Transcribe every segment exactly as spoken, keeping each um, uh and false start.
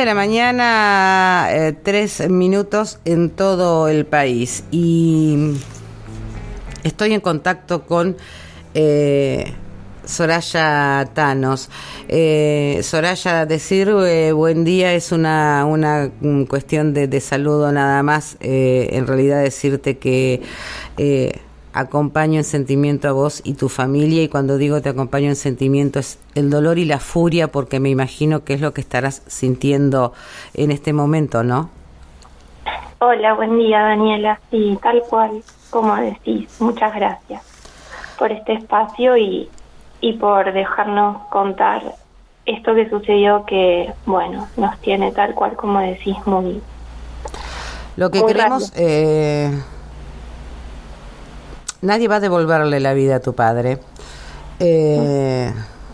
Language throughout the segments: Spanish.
la mañana, eh, tres minutos en todo el país. Y estoy en contacto con eh, Soraya Thanos. Eh, Soraya, decir eh, buen día es una, una cuestión de, de saludo nada más. Eh, en realidad decirte que eh, acompaño en sentimiento a vos y tu familia, y cuando digo te acompaño en sentimiento es el dolor y la furia, porque me imagino que es lo que estarás sintiendo en este momento, ¿no? Hola, buen día, Daniela. Sí, tal cual, como decís. Muchas gracias por este espacio y, y por dejarnos contar esto que sucedió, que, bueno, nos tiene tal cual, como decís, muy... Lo que muy queremos... Eh, nadie va a devolverle la vida a tu padre. Eh,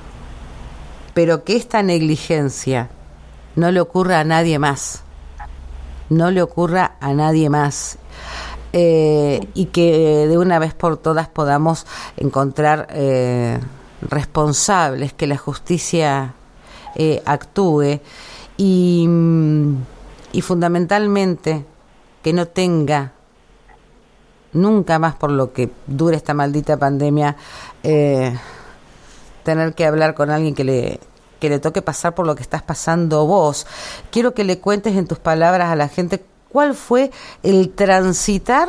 pero que esta negligencia no le ocurra a nadie más. No le ocurra a nadie más. Eh, y que de una vez por todas podamos encontrar eh, responsables, que la justicia eh, actúe y, y fundamentalmente que no tenga nunca más, por lo que dure esta maldita pandemia, eh, tener que hablar con alguien que le que le toque pasar por lo que estás pasando vos. Quiero que le cuentes en tus palabras a la gente cuál fue el transitar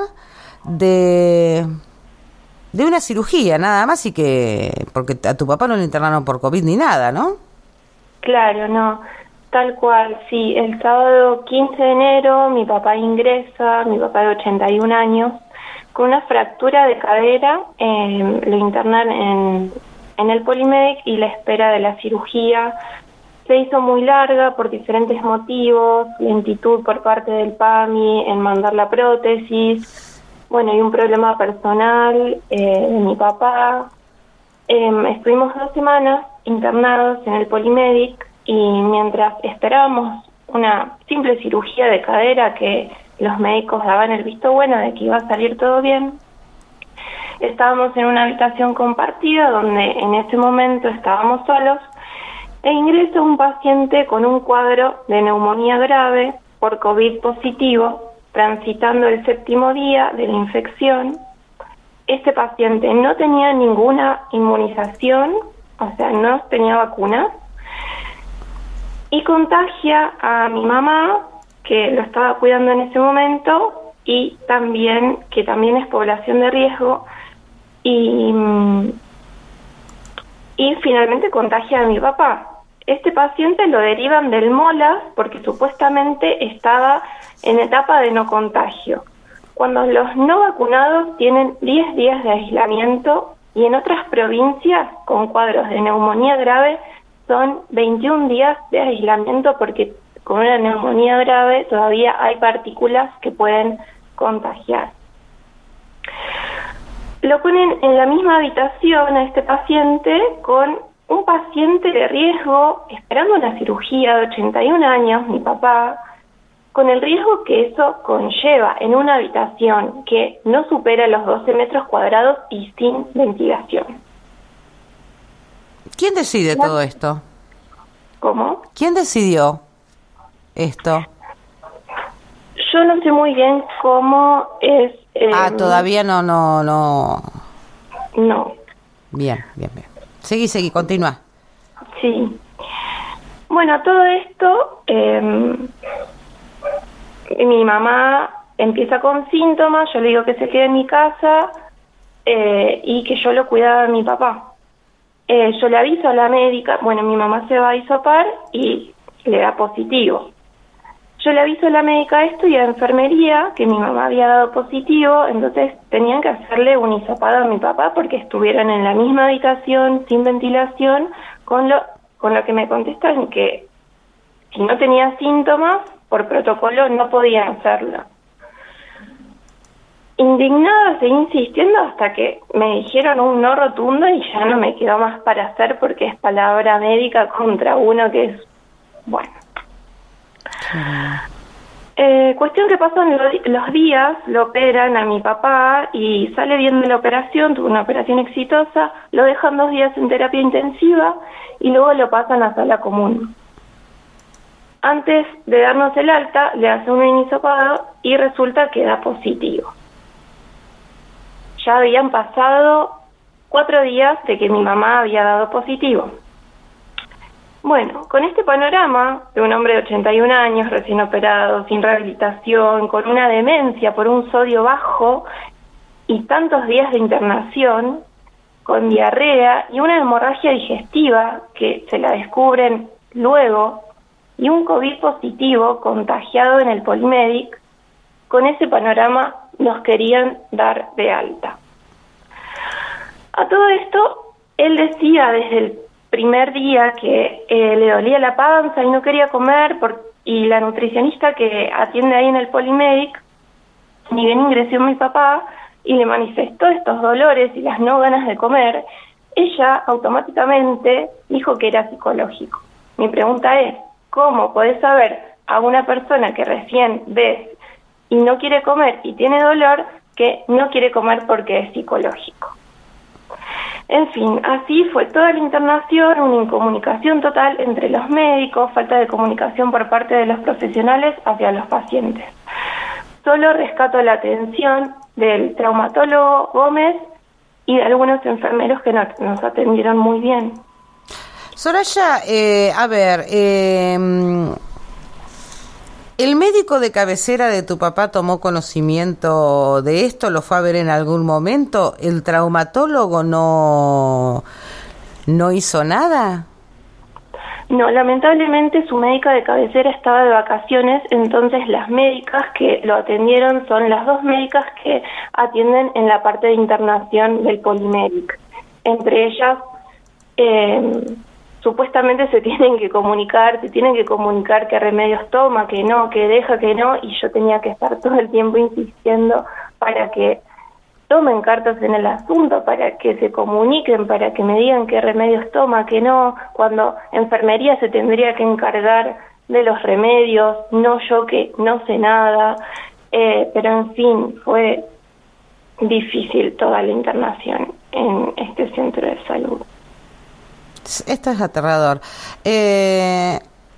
de de una cirugía, nada más, y que porque a tu papá no le internaron por COVID ni nada, ¿no? Claro, no, tal cual, sí. El sábado quince de enero mi papá ingresa, mi papá de ochenta y un años, con una fractura de cadera. Eh, lo internan en, en el Polimedic y la espera de la cirugía se hizo muy larga por diferentes motivos, lentitud por parte del PAMI en mandar la prótesis, bueno, y un problema personal eh, de mi papá. Eh, estuvimos dos semanas internados en el Polimedic y mientras esperábamos una simple cirugía de cadera que los médicos daban el visto bueno de que iba a salir todo bien, estábamos en una habitación compartida donde en ese momento estábamos solos e ingresa un paciente con un cuadro de neumonía grave por COVID positivo, transitando el séptimo día de la infección. Este paciente no tenía ninguna inmunización, o sea, no tenía vacunas, y contagia a mi mamá, que lo estaba cuidando en ese momento, y también, que también es población de riesgo, y, y finalmente contagia a mi papá. Este paciente lo derivan del MOLAS porque supuestamente estaba en etapa de no contagio, cuando los no vacunados tienen diez días de aislamiento, y en otras provincias con cuadros de neumonía grave son veintiún días de aislamiento, porque con una neumonía grave todavía hay partículas que pueden contagiar. Lo ponen en la misma habitación a este paciente con un paciente de riesgo esperando una cirugía de ochenta y un años, mi papá, con el riesgo que eso conlleva en una habitación que no supera los doce metros cuadrados y sin ventilación. ¿Quién decide todo esto? ¿Cómo? ¿Quién decidió esto? Yo no sé muy bien cómo es... Eh, ah, todavía no, no, no... No. Bien, bien, bien. Seguí, seguí, continúa. Sí. Bueno, todo esto... Eh, mi mamá empieza con síntomas, yo le digo que se quede en mi casa eh, y que yo lo cuidaba de mi papá. Eh, yo le aviso a la médica, bueno, mi mamá se va a hisopar y le da positivo. Yo le aviso a la médica esto y a la enfermería que mi mamá había dado positivo, entonces tenían que hacerle un hisopado a mi papá porque estuvieron en la misma habitación, sin ventilación, con lo, con lo que me contestan que si no tenía síntomas, por protocolo no podían hacerlo. Indignada seguí insistiendo hasta que me dijeron un no rotundo y ya no me quedó más para hacer porque es palabra médica contra uno que es, bueno. Eh, cuestión que pasan los días, lo operan a mi papá y sale bien de la operación, tuvo una operación exitosa, lo dejan dos días en terapia intensiva y luego lo pasan a sala común. antes de darnos el alta, le hace un hisopado y resulta que da positivo. Ya habían pasado cuatro días de que mi mamá había dado positivo. Bueno, con este panorama de un hombre de ochenta y un años, recién operado, sin rehabilitación, con una demencia por un sodio bajo y tantos días de internación, con diarrea y una hemorragia digestiva que se la descubren luego, y un COVID positivo contagiado en el Polimedic, con ese panorama nos querían dar de alta. A todo esto, él decía desde el primer día que eh, le dolía la panza y no quería comer, por, y la nutricionista que atiende ahí en el Polimedic, ni bien ingresó mi papá y le manifestó estos dolores y las no ganas de comer, ella automáticamente dijo que era psicológico. Mi pregunta es, ¿cómo podés saber a una persona que recién ves y no quiere comer y tiene dolor que no quiere comer porque es psicológico? En fin, así fue toda la internación, una incomunicación total entre los médicos, falta de comunicación por parte de los profesionales hacia los pacientes. Solo rescato la atención del traumatólogo Gómez y de algunos enfermeros que nos, nos atendieron muy bien. Soraya, eh, a ver, eh, ¿el médico de cabecera de tu papá tomó conocimiento de esto? ¿Lo fue a ver en algún momento? ¿El traumatólogo no, no hizo nada? No, lamentablemente su médica de cabecera estaba de vacaciones, entonces las médicas que lo atendieron son las dos médicas que atienden en la parte de internación del Polimedic. Entre ellas, eh, supuestamente se tienen que comunicar, se tienen que comunicar qué remedios toma, que no, que deja, que no, y yo tenía que estar todo el tiempo insistiendo para que tomen cartas en el asunto, para que se comuniquen, para que me digan qué remedios toma, que no, cuando enfermería se tendría que encargar de los remedios, no yo que no sé nada, eh, pero en fin, fue difícil toda la internación en este centro de salud. Esto es aterrador. Eh...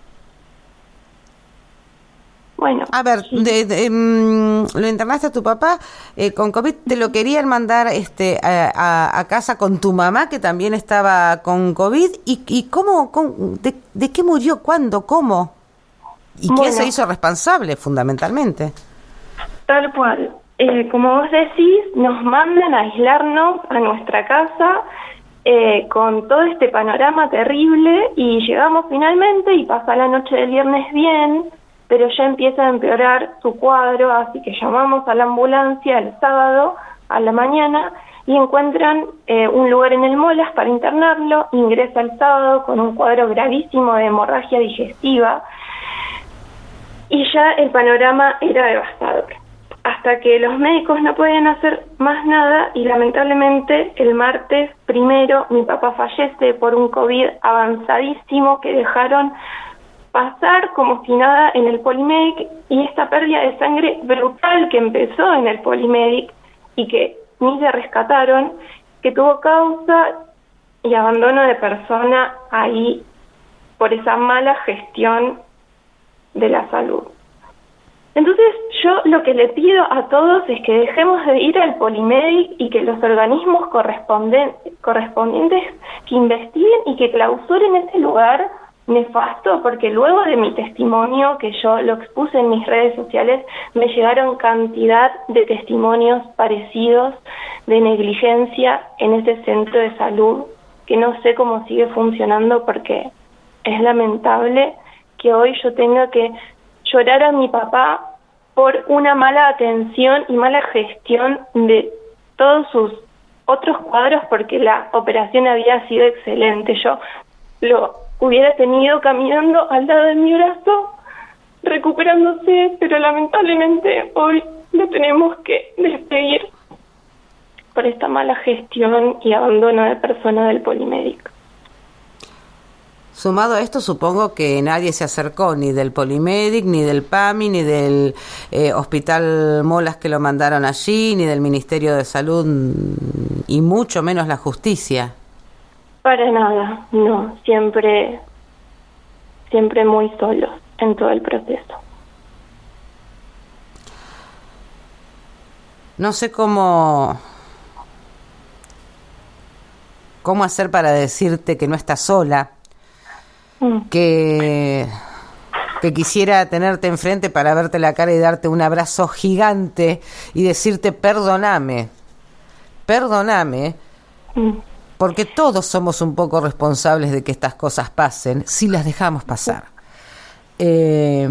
Bueno, a ver, sí. de, de, um, lo internaste a tu papá eh, con COVID, te lo querían mandar este a, a, a casa con tu mamá que también estaba con COVID, y, y cómo, cómo de, de qué murió, cuándo, cómo, y bueno, quién se hizo responsable fundamentalmente. Tal cual, eh, como vos decís, nos mandan a aislarnos a nuestra casa eh, con todo este panorama terrible, y llegamos finalmente y pasa la noche del viernes bien, pero ya empieza a empeorar su cuadro, así que llamamos a la ambulancia el sábado a la mañana y encuentran eh, un lugar en el Molas para internarlo. Ingresa el sábado con un cuadro gravísimo de hemorragia digestiva y ya el panorama era devastador. Hasta que los médicos no podían hacer más nada y lamentablemente el martes primero mi papá fallece por un COVID avanzadísimo que dejaron pasar como si nada en el Polimedic, y esta pérdida de sangre brutal que empezó en el Polimedic y que ni se rescataron, que tuvo causa y abandono de persona ahí por esa mala gestión de la salud. Entonces yo lo que le pido a todos es que dejemos de ir al Polimedic y que los organismos corresponden, correspondientes que investiguen y que clausuren ese lugar nefasto, porque luego de mi testimonio, que yo lo expuse en mis redes sociales, me llegaron cantidad de testimonios parecidos de negligencia en ese centro de salud, que no sé cómo sigue funcionando, porque es lamentable que hoy yo tenga que llorar a mi papá por una mala atención y mala gestión de todos sus otros cuadros, porque la operación había sido excelente. Yo lo hubiera tenido caminando al lado de mi brazo, recuperándose, pero lamentablemente hoy lo tenemos que despedir por esta mala gestión y abandono de personas del Polimedic. Sumado a esto, supongo que nadie se acercó, ni del Polimedic, ni del PAMI, ni del eh, Hospital Molas que lo mandaron allí, ni del Ministerio de Salud, y mucho menos la justicia. Para nada, no, siempre, siempre muy solos. en todo el proceso. No sé cómo, cómo hacer para decirte que no estás sola, mm. que, que quisiera tenerte enfrente para verte la cara y darte un abrazo gigante y decirte perdóname, perdóname, mm. porque todos somos un poco responsables de que estas cosas pasen si las dejamos pasar. Eh,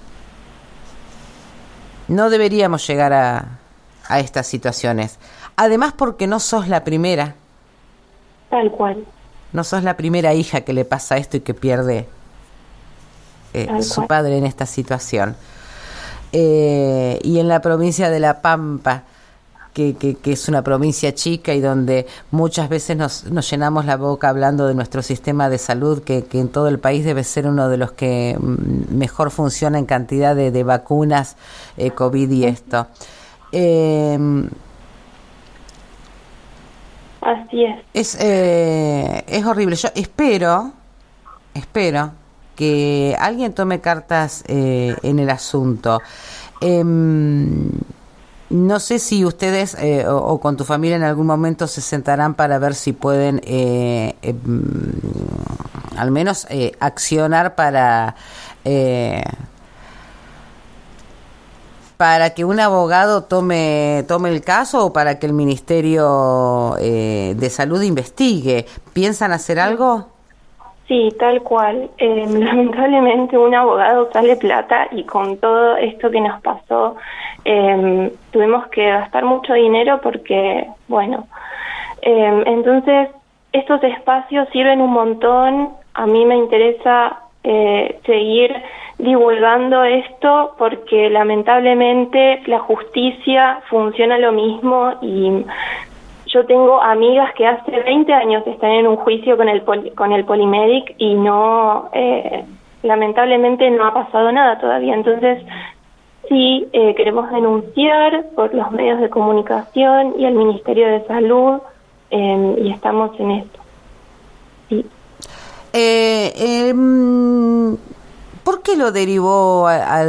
no deberíamos llegar a... a estas situaciones. Además porque no sos la primera. Tal cual. No sos la primera hija que le pasa esto y que pierde eh, su cual. padre en esta situación. Eh, y en la provincia de La Pampa, que, que, que es una provincia chica y donde muchas veces nos, nos llenamos la boca hablando de nuestro sistema de salud, que, que en todo el país debe ser uno de los que mejor funciona en cantidad de, de vacunas eh, COVID y esto. Eh, Así es. Es, eh, es horrible. Yo espero, espero que alguien tome cartas eh, en el asunto. Eh, no sé si ustedes eh, o, o con tu familia en algún momento se sentarán para ver si pueden eh, eh, al menos eh, accionar para... Eh, para que un abogado tome tome el caso o para que el Ministerio eh, de Salud investigue. ¿Piensan hacer algo? Sí, tal cual. Eh, lamentablemente un abogado sale plata y con todo esto que nos pasó eh, tuvimos que gastar mucho dinero porque, bueno, eh, entonces estos espacios sirven un montón. A mí me interesa eh, seguir divulgando esto porque lamentablemente la justicia funciona lo mismo y yo tengo amigas que hace veinte años están en un juicio con el poli, con el Polymedic y no eh, lamentablemente no ha pasado nada todavía. Entonces sí eh, queremos denunciar por los medios de comunicación y el Ministerio de Salud eh, y estamos en esto. Sí. Eh, eh, ¿Por qué lo derivó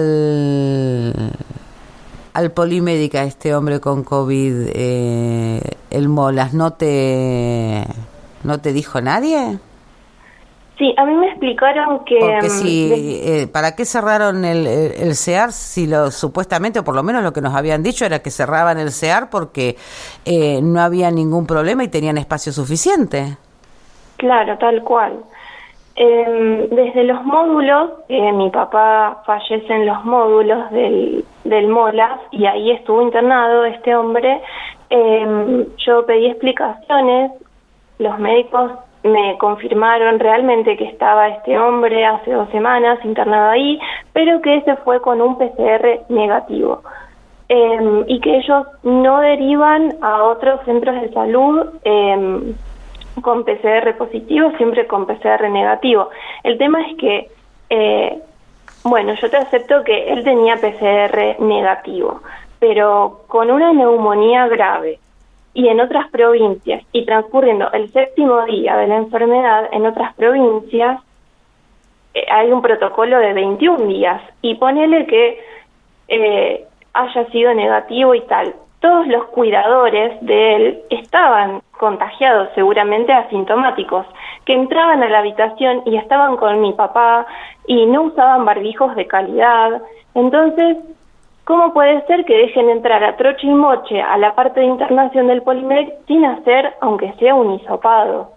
al al Polymedic a este hombre con COVID, eh, el Molas? ¿No te no te dijo nadie? Sí, a mí me explicaron que... Porque si, de... eh, ¿para qué cerraron el, el, el C E A R si lo supuestamente, o por lo menos lo que nos habían dicho era que cerraban el C E A R porque eh, no había ningún problema y tenían espacio suficiente? Claro, tal cual. Eh, desde los módulos, eh, mi papá fallece en los módulos del, del Molas y ahí estuvo internado este hombre. Eh, yo pedí explicaciones, los médicos me confirmaron realmente que estaba este hombre hace dos semanas internado ahí, pero que ese fue con un P C R negativo. Eh, y que ellos no derivan a otros centros de salud eh, con P C R positivo, siempre con P C R negativo. El tema es que, eh, bueno, yo te acepto que él tenía P C R negativo, pero con una neumonía grave y en otras provincias, y transcurriendo el séptimo día de la enfermedad en otras provincias, eh, hay un protocolo de veintiún días, y ponele que eh, haya sido negativo y tal. Todos los cuidadores de él estaban contagiados, seguramente asintomáticos, que entraban a la habitación y estaban con mi papá y no usaban barbijos de calidad. Entonces, ¿cómo puede ser que dejen entrar a troche y moche a la parte de internación del Polymedic sin hacer, aunque sea un hisopado?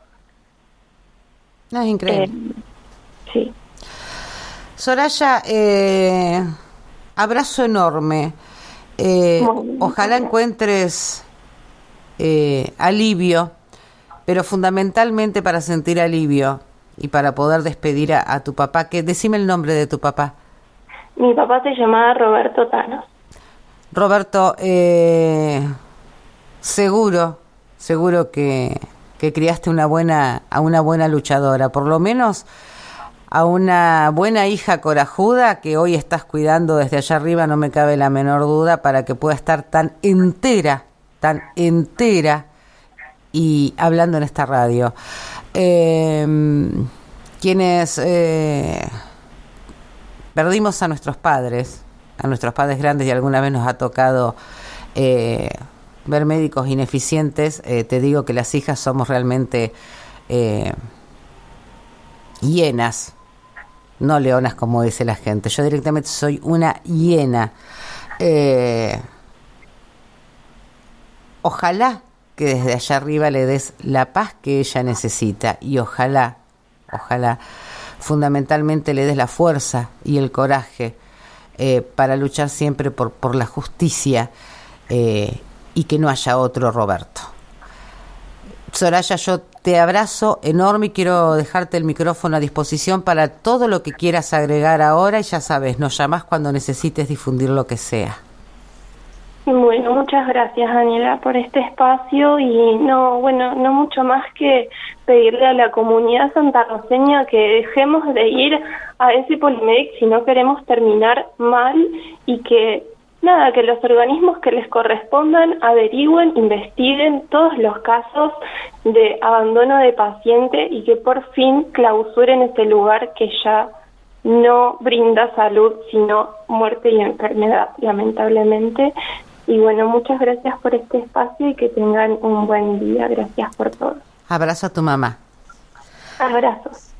No, es increíble. Eh, sí. Soraya, eh, abrazo enorme. Eh, ojalá encuentres eh, alivio, pero fundamentalmente para sentir alivio y para poder despedir a, a tu papá. Que decime el nombre de tu papá. Mi papá se llamaba Roberto Thanos. Roberto, eh, seguro, seguro que, que criaste una buena, a una buena luchadora, por lo menos a una buena hija corajuda que hoy estás cuidando desde allá arriba, no me cabe la menor duda, para que pueda estar tan entera, tan entera y hablando en esta radio. Eh, quienes... Eh, perdimos a nuestros padres, a nuestros padres grandes, y alguna vez nos ha tocado eh, ver médicos ineficientes. Eh, te digo que las hijas somos realmente eh, hienas, no leonas como dice la gente. Yo directamente soy una hiena. Eh, ojalá que desde allá arriba le des la paz que ella necesita, y ojalá, ojalá fundamentalmente le des la fuerza y el coraje eh, para luchar siempre por, por la justicia, eh, y que no haya otro Roberto. Soraya, yo te abrazo enorme y quiero dejarte el micrófono a disposición para todo lo que quieras agregar ahora, y ya sabes, nos llamás cuando necesites difundir lo que sea. Bueno, muchas gracias, Daniela, por este espacio, y no, bueno, no mucho más que pedirle a la comunidad santarroceña que dejemos de ir a ese Polimedic si no queremos terminar mal, y que nada, que los organismos que les correspondan averigüen, investiguen todos los casos de abandono de paciente, y que por fin clausuren ese lugar que ya no brinda salud, sino muerte y enfermedad, lamentablemente. Y bueno, muchas gracias por este espacio y que tengan un buen día. Gracias por todo. Abrazo a tu mamá. Abrazos.